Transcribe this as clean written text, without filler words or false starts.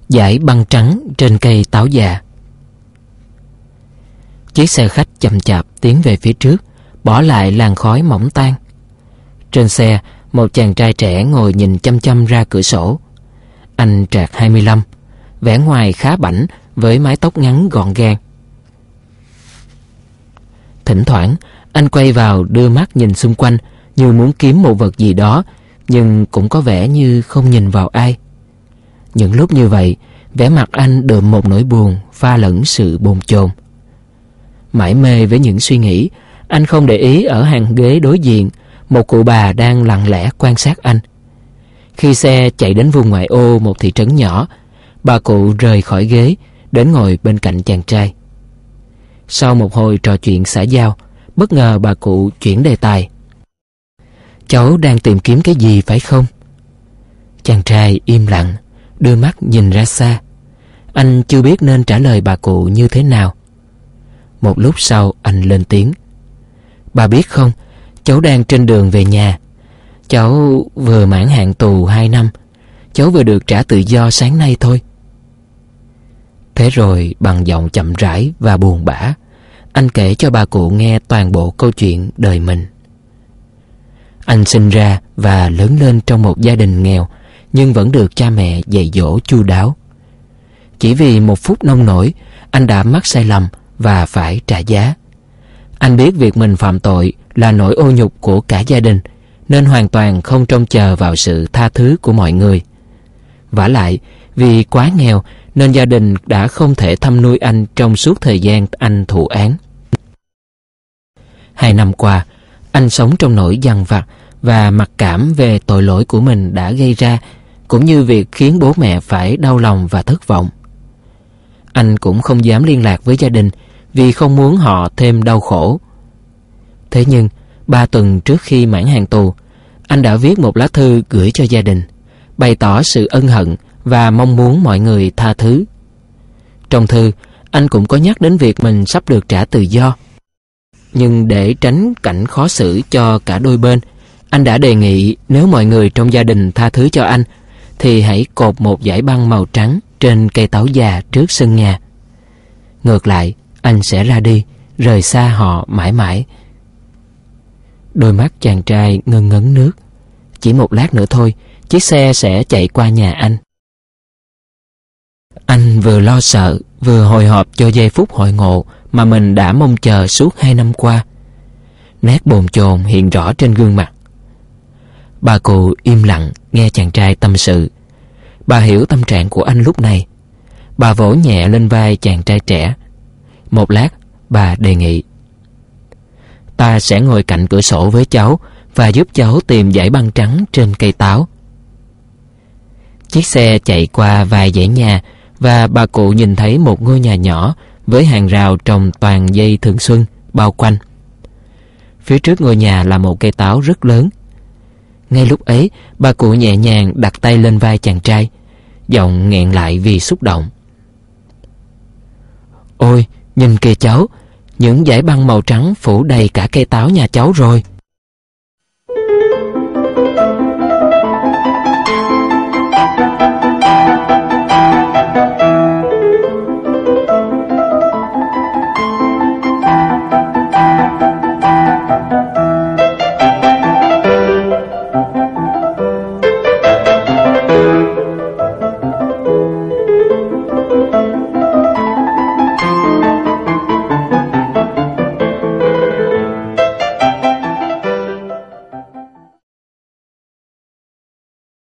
Dải băng trắng trên cây táo già. Chiếc xe khách chậm chạp tiến về phía trước, bỏ lại làn khói mỏng tan. Trên xe, một chàng trai trẻ ngồi nhìn chăm chăm ra cửa sổ. Anh trạc 25, vẻ ngoài khá bảnh với mái tóc ngắn gọn gàng. Thỉnh thoảng, anh quay vào đưa mắt nhìn xung quanh như muốn kiếm một vật gì đó, nhưng cũng có vẻ như không nhìn vào ai. Những lúc như vậy, vẻ mặt anh đượm một nỗi buồn pha lẫn sự bồn chồn. Mải mê với những suy nghĩ, anh không để ý ở hàng ghế đối diện một cụ bà đang lặng lẽ quan sát anh. Khi xe chạy đến vùng ngoại ô một thị trấn nhỏ, bà cụ rời khỏi ghế đến ngồi bên cạnh chàng trai. Sau một hồi trò chuyện xã giao, bất ngờ bà cụ chuyển đề tài. Cháu đang tìm kiếm cái gì phải không? Chàng trai im lặng, đưa mắt nhìn ra xa. Anh chưa biết nên trả lời bà cụ như thế nào. Một lúc sau anh lên tiếng. Bà biết không, cháu đang trên đường về nhà. Cháu vừa mãn hạn tù 2 năm. Cháu vừa được trả tự do sáng nay thôi. Thế rồi bằng giọng chậm rãi và buồn bã, anh kể cho bà cụ nghe toàn bộ câu chuyện đời mình. Anh sinh ra và lớn lên trong một gia đình nghèo, nhưng vẫn được cha mẹ dạy dỗ chu đáo. Chỉ vì một phút nông nổi, anh đã mắc sai lầm và phải trả giá. Anh biết việc mình phạm tội là nỗi ô nhục của cả gia đình, nên hoàn toàn không trông chờ vào sự tha thứ của mọi người. Vả lại, vì quá nghèo nên gia đình đã không thể thăm nuôi anh trong suốt thời gian anh thụ án. 2 năm qua, anh sống trong nỗi dằn vặt và mặc cảm về tội lỗi của mình đã gây ra, cũng như việc khiến bố mẹ phải đau lòng và thất vọng. Anh cũng không dám liên lạc với gia đình vì không muốn họ thêm đau khổ. Thế nhưng, 3 tuần trước khi mãn hạn tù, anh đã viết một lá thư gửi cho gia đình, bày tỏ sự ân hận và mong muốn mọi người tha thứ. Trong thư, anh cũng có nhắc đến việc mình sắp được trả tự do. Nhưng để tránh cảnh khó xử cho cả đôi bên, anh đã đề nghị nếu mọi người trong gia đình tha thứ cho anh, thì hãy cột một dải băng màu trắng trên cây táo già trước sân nhà. Ngược lại, anh sẽ ra đi, rời xa họ mãi mãi. Đôi mắt chàng trai ngân ngấn nước. Chỉ một lát nữa thôi, chiếc xe sẽ chạy qua nhà anh. Anh vừa lo sợ, vừa hồi hộp cho giây phút hội ngộ mà mình đã mong chờ suốt 2 năm qua. Nét bồn chồn hiện rõ trên gương mặt. Bà cụ im lặng nghe chàng trai tâm sự. Bà hiểu tâm trạng của anh lúc này. Bà vỗ nhẹ lên vai chàng trai trẻ. Một lát, bà đề nghị. Ta sẽ ngồi cạnh cửa sổ với cháu và giúp cháu tìm dải băng trắng trên cây táo. Chiếc xe chạy qua vài dãy nhà và bà cụ nhìn thấy một ngôi nhà nhỏ với hàng rào trồng toàn dây thường xuân bao quanh. Phía trước ngôi nhà là một cây táo rất lớn. Ngay lúc ấy, bà cụ nhẹ nhàng đặt tay lên vai chàng trai, giọng nghẹn lại vì xúc động. Ôi, nhìn kìa cháu, những dải băng màu trắng phủ đầy cả cây táo nhà cháu rồi.